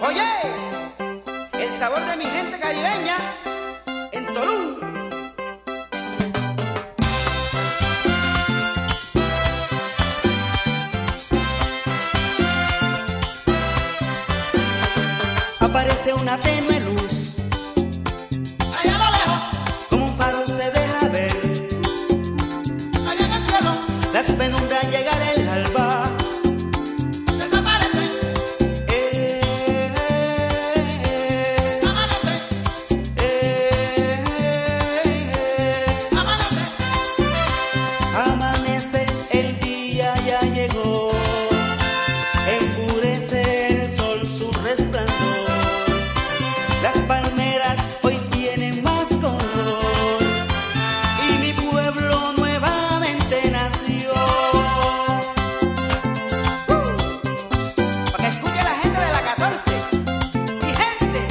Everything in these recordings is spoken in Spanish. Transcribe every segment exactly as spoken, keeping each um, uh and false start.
Oye, el sabor de mi gente caribeña en Tolú. Aparece una tenue luz, allá a lo lejos, como un faro se deja ver, allá en el cielo, las penumbras llegar el alba. desaparece, Eh, eh, eh, amanece, eh, eh, amanece, amanece, el día ya llegó, enfurece el sol su resplandor. Las palmeras hoy tienen más color y mi pueblo nuevamente nació. Uh, para que escuche la gente de la catorce. Mi gente.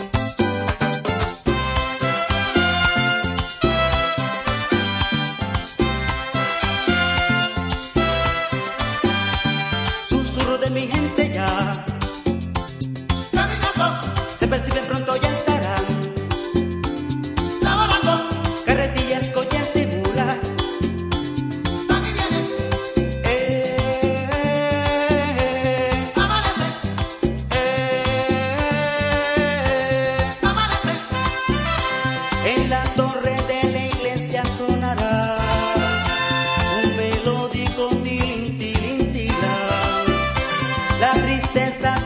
Susurro de mi gente ya caminando, se perciben, pronto ya estarán laborando, carretillas, coches y mulas. van y vienen, Eh, eh, eh, amanece, eh, amanece, en la torre de la iglesia sonará un melódico tilín, tilín, tilán. La tristeza